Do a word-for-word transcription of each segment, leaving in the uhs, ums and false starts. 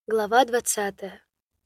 Глава двадцатая.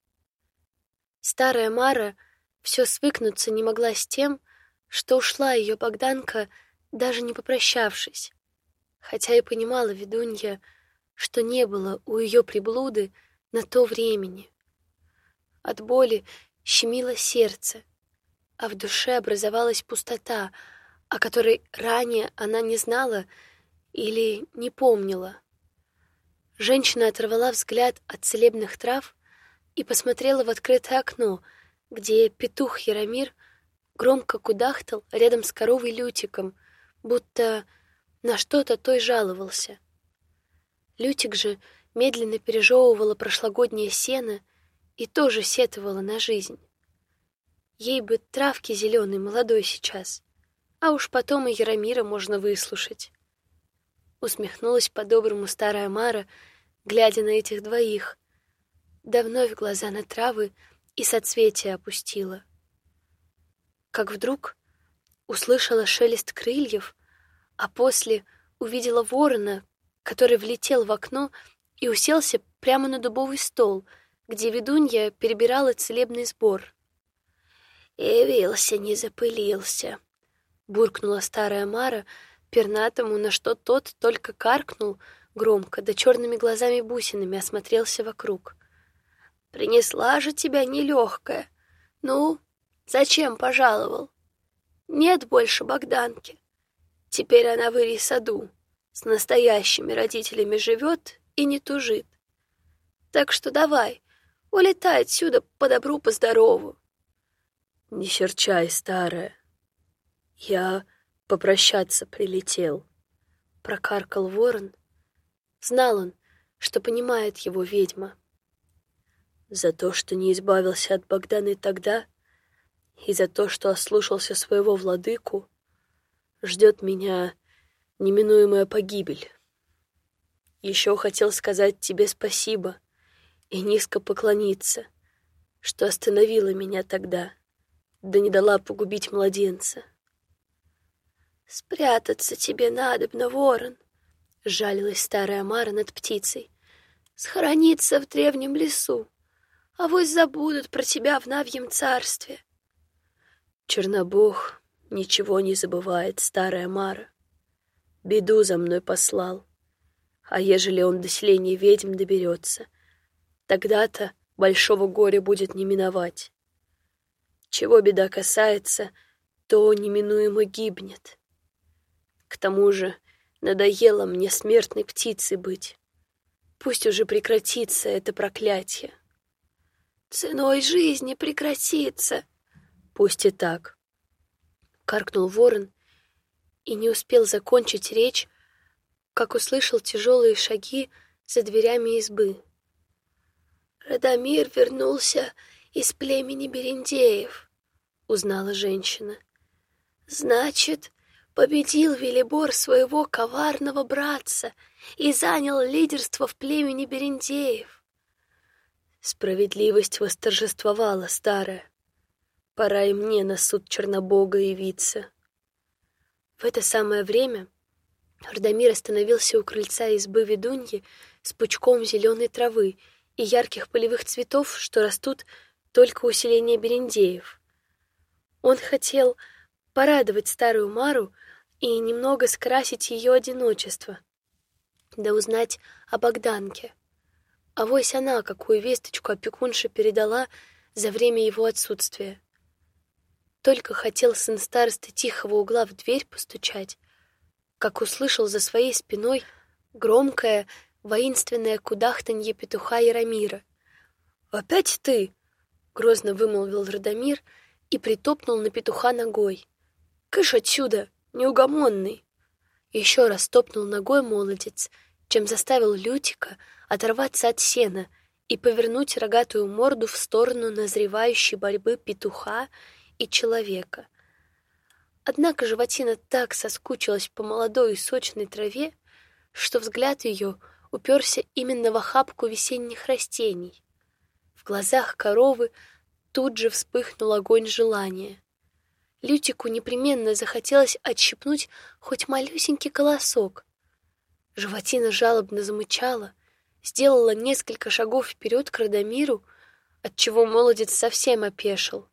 Старая Мара все свыкнуться не могла с тем, что ушла ее Богданка, даже не попрощавшись, хотя и понимала ведунья, что не было у ее приблуды на то времени. От боли щемило сердце, а в душе образовалась пустота, о которой ранее она не знала или не помнила. Женщина оторвала взгляд от целебных трав и посмотрела в открытое окно, где петух Яромир громко кудахтал рядом с коровой Лютиком, будто на что-то той жаловался. Лютик же медленно пережевывала прошлогоднее сено и тоже сетовала на жизнь. Ей бы травки зеленой молодой сейчас, а уж потом и Яромира можно выслушать. Усмехнулась по-доброму старая Мара, глядя на этих двоих, да вновь глаза на травы и соцветия опустила. Как вдруг услышала шелест крыльев, а после увидела ворона, который влетел в окно и уселся прямо на дубовый стол, где ведунья перебирала целебный сбор. «Явился, не запылился», — буркнула старая Мара пернатому, на что тот только каркнул громко, да черными глазами-бусинами осмотрелся вокруг. «Принесла же тебя нелегкая. Ну, зачем пожаловал? Нет больше Богданки. Теперь она в Ири-саду, с настоящими родителями живет и не тужит. Так что давай, улетай отсюда по добру, по здорову». «Не серчай, старая. Я попрощаться прилетел», — прокаркал ворон. Знал он, что понимает его ведьма. «За то, что не избавился от Богданы тогда, и за то, что ослушался своего владыку, ждет меня неминуемая погибель. Еще хотел сказать тебе спасибо и низко поклониться, что остановила меня тогда, да не дала погубить младенца». «Спрятаться тебе надобно, ворон», — жалилась старая Мара над птицей. «Схорониться в древнем лесу, а вось забудут про тебя в Навьем царстве». «Чернобог ничего не забывает, старая Мара. Беду за мной послал, а ежели он до селения ведьм доберется, тогда-то большого горя будет не миновать. Чего беда касается, то неминуемо гибнет. К тому же надоело мне смертной птицей быть. Пусть уже прекратится это проклятие». «Ценой жизни прекратится». «Пусть и так», — каркнул ворон и не успел закончить речь, как услышал тяжелые шаги за дверями избы. «Радомир вернулся из племени Берендеев», — узнала женщина. «Значит, победил Велибор своего коварного братца и занял лидерство в племени Берендеев». «Справедливость восторжествовала, старая. Пора и мне на суд Чернобога явиться». В это самое время Радомир остановился у крыльца избы ведуньи с пучком зеленой травы и ярких полевых цветов, что растут только у селения Берендеев. Он хотел порадовать старую Мару и немного скрасить ее одиночество, да узнать о Богданке. Авось она какую весточку опекунша передала за время его отсутствия. Только хотел сын старосты тихого угла в дверь постучать, как услышал за своей спиной громкое воинственное кудахтанье петуха Яромира. «Опять ты!» — грозно вымолвил Радомир и притопнул на петуха ногой. «Кыш отсюда, неугомонный!» Еще раз топнул ногой молодец, чем заставил Лютика оторваться от сена и повернуть рогатую морду в сторону назревающей борьбы петуха и человека. Однако животина так соскучилась по молодой и сочной траве, что взгляд ее уперся именно в охапку весенних растений. В глазах коровы тут же вспыхнул огонь желания. Лютику непременно захотелось отщипнуть хоть малюсенький колосок. Животина жалобно замычала, сделала несколько шагов вперед к Радомиру, отчего молодец совсем опешил.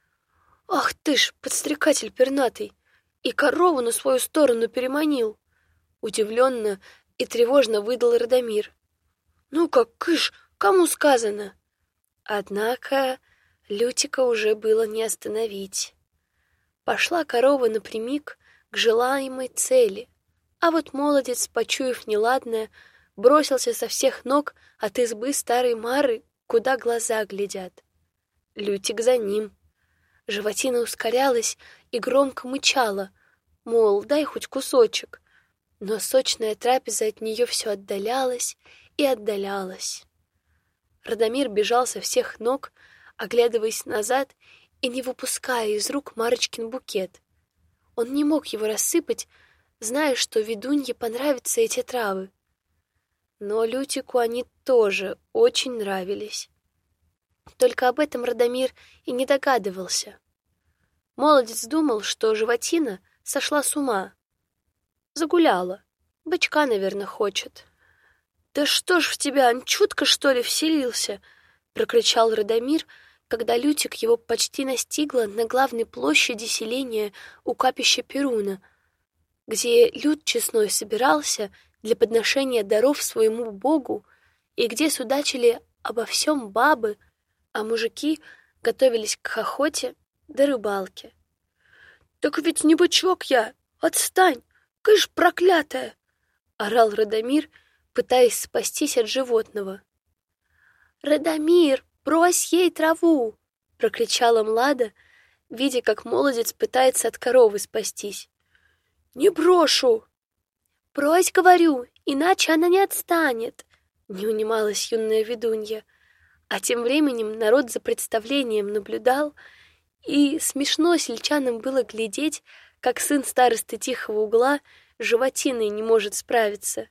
«Ах ты ж, подстрекатель пернатый! И корову на свою сторону переманил!» Удивленно и тревожно выдал Радомир. «Ну-ка, кыш, кому сказано?» Однако Лютика уже было не остановить. Пошла корова напрямик к желаемой цели, а вот молодец, почуяв неладное, бросился со всех ног от избы старой Мары, куда глаза глядят. Лютик за ним. Животина ускорялась и громко мычала, мол, дай хоть кусочек, но сочная трапеза от нее все отдалялась и отдалялась. Радомир бежал со всех ног, оглядываясь назад и не выпуская из рук Марочкин букет. Он не мог его рассыпать, зная, что ведунье понравятся эти травы. Но Лютику они тоже очень нравились. Только об этом Радомир и не догадывался. Молодец думал, что животина сошла с ума. Загуляла. Бычка, наверное, хочет. «Да что ж в тебя, анчутка, что ли, вселился?» — прокричал Радомир, когда Лютик его почти настигла на главной площади селения у капища Перуна, где люд честной собирался для подношения даров своему богу и где судачили обо всем бабы, а мужики готовились к охоте да рыбалке. «Так ведь не бычок я! Отстань! Кыш, проклятая!» — орал Радомир, пытаясь спастись от животного. «Радомир, брось ей траву!» — прокричала Млада, видя, как молодец пытается от коровы спастись. «Не брошу!» «Брось, говорю, иначе она не отстанет!» — не унималась юная ведунья. А тем временем народ за представлением наблюдал, и смешно сельчанам было глядеть, как сын старосты тихого угла животиной не может справиться.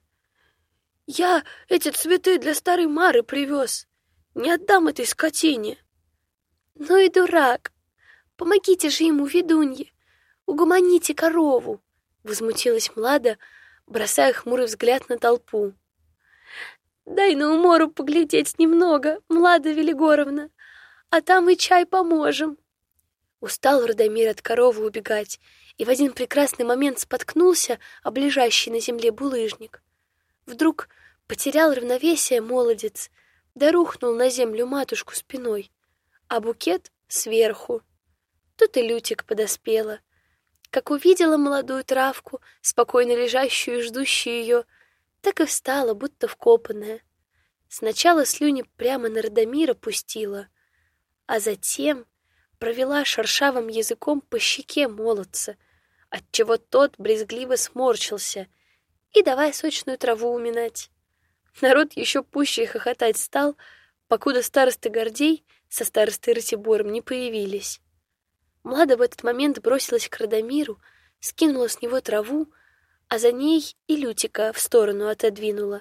«Я эти цветы для старой Мары привез. Не отдам этой скотине». «Ну и дурак! Помогите же ему, ведунье! Угомоните корову!» — возмутилась Млада, бросая хмурый взгляд на толпу. «Дай на умору поглядеть немного, Млада Велигоровна, а там и чай поможем». Устал Радомир от коровы убегать и в один прекрасный момент споткнулся об лежащий на земле булыжник. Вдруг потерял равновесие молодец, да рухнул на землю матушку спиной, а букет сверху. Тут и Лютик подоспела. Как увидела молодую травку, спокойно лежащую и ждущую ее, так и встала, будто вкопанная. Сначала слюни прямо на Радомира пустила, а затем провела шершавым языком по щеке молодца, отчего тот брезгливо сморщился, и давай сочную траву уминать. Народ еще пуще хохотать стал, покуда староста Гордей со старостой Ратибором не появились. Млада в этот момент бросилась к Радомиру, скинула с него траву, а за ней и Лютика в сторону отодвинула.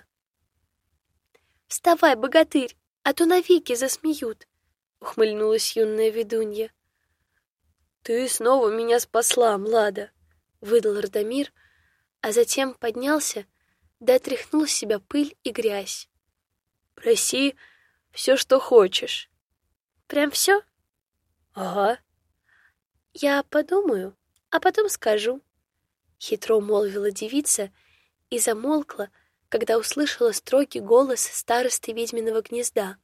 «Вставай, богатырь, а то навеки засмеют!» — ухмыльнулась юная ведунья. «Ты снова меня спасла, Млада!» — выдал Радомир, а затем поднялся, да отряхнул с себя пыль и грязь. «Проси все, что хочешь». «Прям все?» «Ага». «Я подумаю, а потом скажу», — хитро молвила девица и замолкла, когда услышала строгий голос старосты ведьминого гнезда.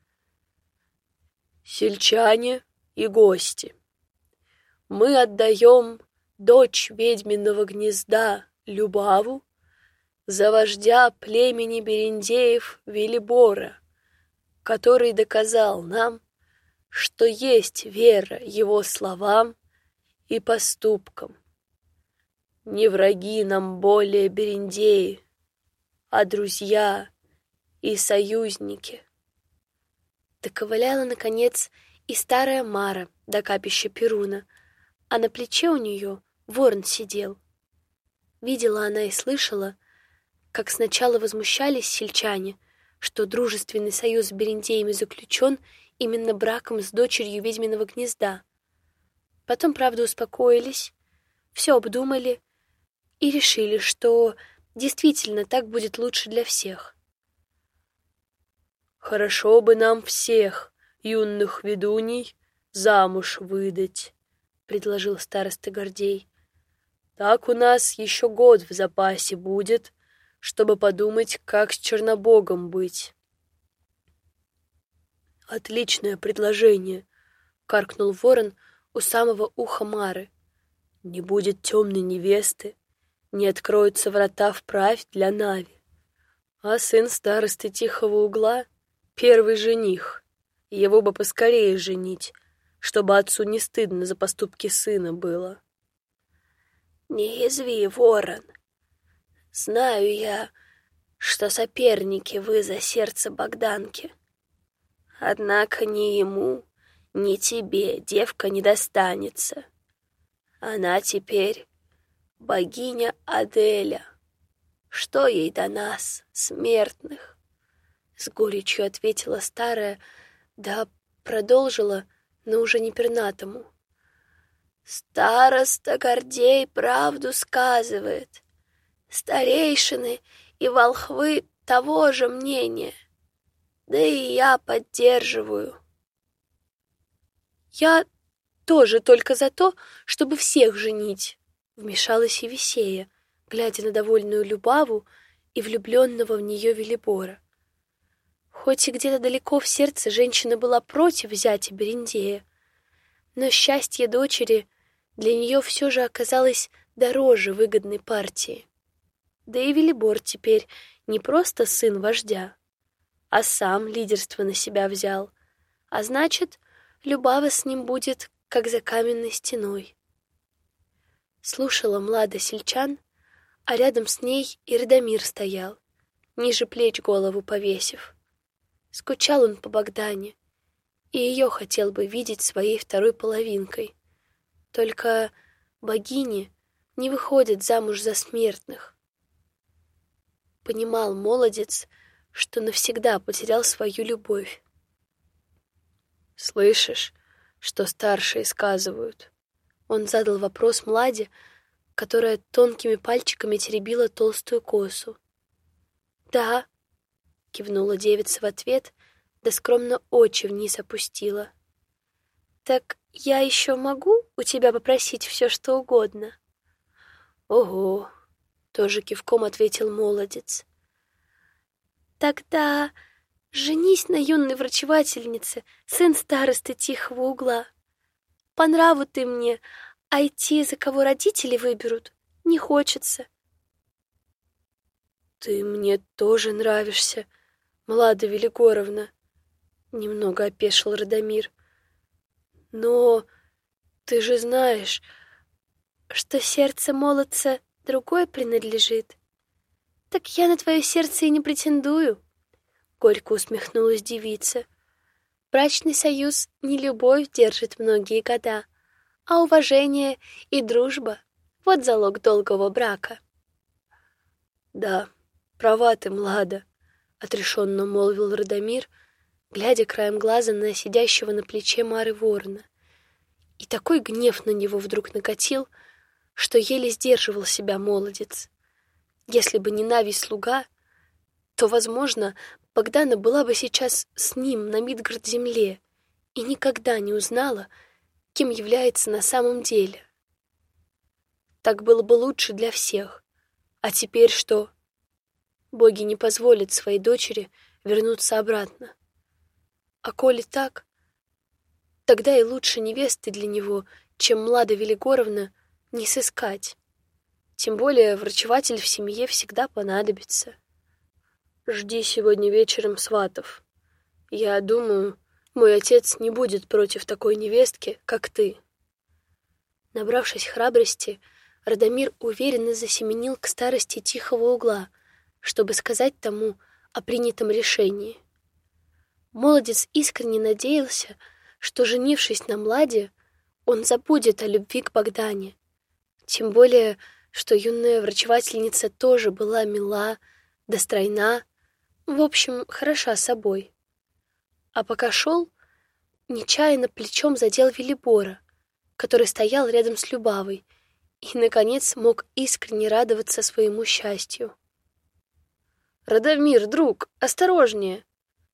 «Сельчане и гости, мы отдаем дочь ведьминого гнезда Любаву за вождя племени Берендеев Велибора, который доказал нам, что есть вера его словам и поступкам. Не враги нам более Берендеи, а друзья и союзники». Доковыляла, наконец, и старая Мара до капища Перуна, а на плече у нее ворон сидел. Видела она и слышала, как сначала возмущались сельчане, что дружественный союз с Берендеями заключен именно браком с дочерью ведьминого гнезда. Потом, правда, успокоились, все обдумали и решили, что действительно так будет лучше для всех. хорошо бы нам всех, юных ведуней, замуж выдать, — предложил староста Гордей. Так у нас еще год в запасе будет, чтобы подумать, как с Чернобогом быть. Отличное предложение, — каркнул ворон у самого уха Мары. Не будет темной невесты, не откроются врата вправь для Нави. А сын старосты Тихого Угла — первый жених. Его бы поскорее женить, чтобы отцу не стыдно за поступки сына было. Не язви, ворон. Знаю я, что соперники вы за сердце Богданки. Однако ни ему, ни тебе девка не достанется. Она теперь богиня Аделя. Что ей до нас, смертных? С горечью ответила старая, да продолжила, но уже не пернатому. Староста Гордей правду сказывает. Старейшины и волхвы того же мнения. Да и я поддерживаю. Я тоже только за то, чтобы всех женить, вмешалась Евисея, глядя на довольную Любаву и влюбленного в нее Велибора. Хоть и где-то далеко в сердце женщина была против зятя Берендея, но счастье дочери для нее все же оказалось дороже выгодной партии. Да и Велибор теперь не просто сын вождя, а сам лидерство на себя взял, а значит, Любава с ним будет, как за каменной стеной. Слушала Млада сельчан, а рядом с ней и Радомир стоял, ниже плеч голову повесив. Скучал он по Богдане, и ее хотел бы видеть своей второй половинкой. Только богини не выходят замуж за смертных. Понимал молодец, что навсегда потерял свою любовь. «Слышишь, что старшие сказывают?» Он задал вопрос Младе, которая тонкими пальчиками теребила толстую косу. «Да», — кивнула девица в ответ, да скромно очи вниз опустила. «Так я еще могу у тебя попросить все, что угодно?» «Ого», — тоже кивком ответил молодец. «Тогда женись на юной врачевательнице, сын старосты Тихого Угла. По нраву ты мне, а идти, за кого родители выберут, не хочется». «Ты мне тоже нравишься, Млада Велигоровна», — немного опешил Радомир. «Но ты же знаешь, что сердце молодца другой принадлежит. Так я на твое сердце и не претендую», — горько усмехнулась девица. «Брачный союз не любовь держит многие года, а уважение и дружба — вот залог долгого брака». «Да, права ты, Млада», — отрешенно молвил Радомир, глядя краем глаза на сидящего на плече Мары ворона. И такой гнев на него вдруг накатил, что еле сдерживал себя молодец. Если бы не Навий слуга, то, возможно, Богдана была бы сейчас с ним на Мидгард-земле и никогда не узнала, кем является на самом деле. Так было бы лучше для всех. А теперь что? Боги не позволят своей дочери вернуться обратно. А коли так, тогда и лучше невесты для него, чем Млада Велигоровна, не сыскать. Тем более врачеватель в семье всегда понадобится. Жди сегодня вечером сватов. Я думаю, мой отец не будет против такой невестки, как ты. Набравшись храбрости, Радомир уверенно засеменил к старости Тихого Угла, чтобы сказать тому о принятом решении. Молодец искренне надеялся, что, женившись на Младе, он забудет о любви к Богдане. Тем более, что юная врачевательница тоже была мила, да стройна, в общем, хороша собой. А пока шел, нечаянно плечом задел Велибора, который стоял рядом с Любавой и, наконец, мог искренне радоваться своему счастью. «Радомир, друг, осторожнее!»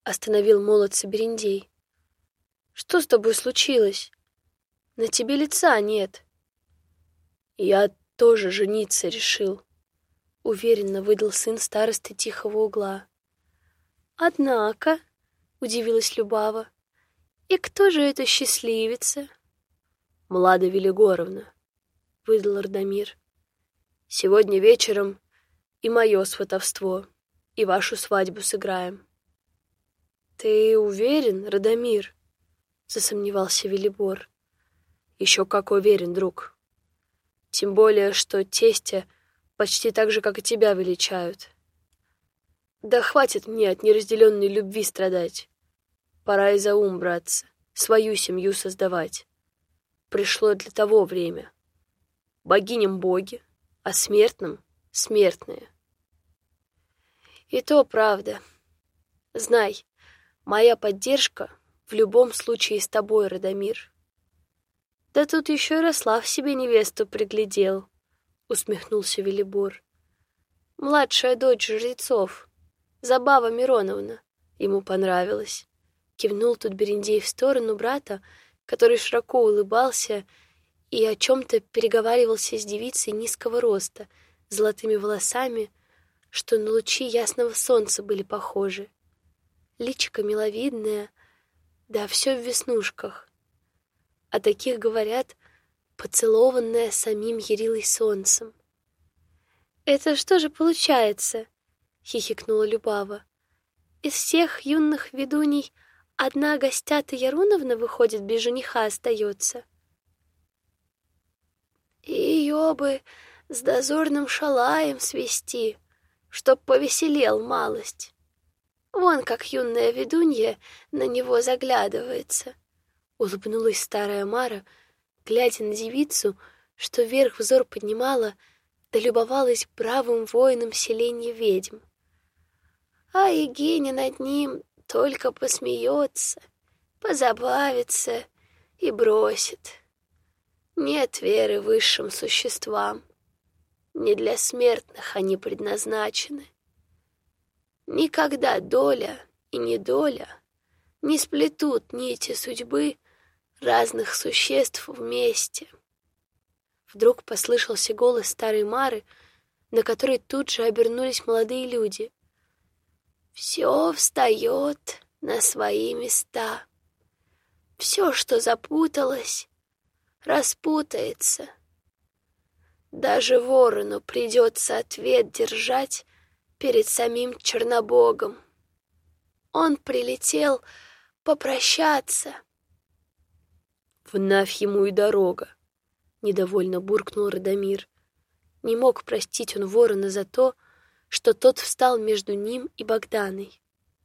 Остановил молодца Берендей. Что с тобой случилось? На тебе лица нет. Я тоже жениться решил, уверенно выдал сын старосты тихого угла. Однако, удивилась Любава, и кто же эта счастливица? Млада Велигоровна, выдал Радомир. Сегодня вечером и мое сватовство, и вашу свадьбу сыграем. Ты уверен, Радомир? Засомневался Велибор. Еще как уверен, друг. Тем более, что тестя почти так же, как и тебя, величают. Да хватит мне от неразделенной любви страдать. Пора и за ум браться, свою семью создавать. Пришло для того время. Богиням боги, а смертным — смертные. И то правда. Знай, моя поддержка в любом случае с тобой, Радомир. Да тут еще Ярослав себе невесту приглядел, усмехнулся Велибор. Младшая дочь жрецов, Забава Мироновна, ему понравилась. Кивнул тут Берендей в сторону брата, который широко улыбался и о чем-то переговаривался с девицей низкого роста, с золотыми волосами, что на лучи ясного солнца были похожи. Личико миловидное, да все в веснушках. О таких говорят, поцелованная самим Ярилой солнцем. «Это что же получается?» — хихикнула Любава. «Из всех юных ведуней одна Гостята Яруновна, выходит, без жениха остается?» «Ее бы с дозорным шалаем свести, чтоб повеселел малость. Вон как юная ведунья на него заглядывается», — улыбнулась старая Мара, глядя на девицу, что вверх взор поднимала, да любовалась бравым воином селенья ведьм. А Егиня над ним только посмеется, позабавится и бросит. Нет веры высшим существам, не для смертных они предназначены. Никогда доля и недоля не сплетут нити судьбы разных существ вместе. Вдруг послышался голос старой Мары, на который тут же обернулись молодые люди. Все встает на свои места. Все, что запуталось, распутается. Даже ворону придется ответ держать перед самим Чернобогом. Он прилетел попрощаться. В Навь ему и дорога, недовольно буркнул Радомир. Не мог простить он ворона за то, что тот встал между ним и Богданой.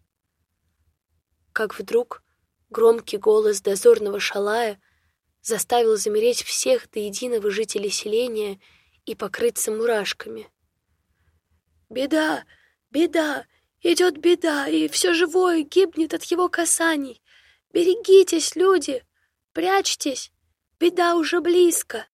Как вдруг громкий голос дозорного шалая заставил замереть всех до единого жителей селения и покрыться мурашками. «Беда! Беда! Идет беда, и все живое гибнет от его касаний! Берегитесь, люди! Прячьтесь! Беда уже близко!»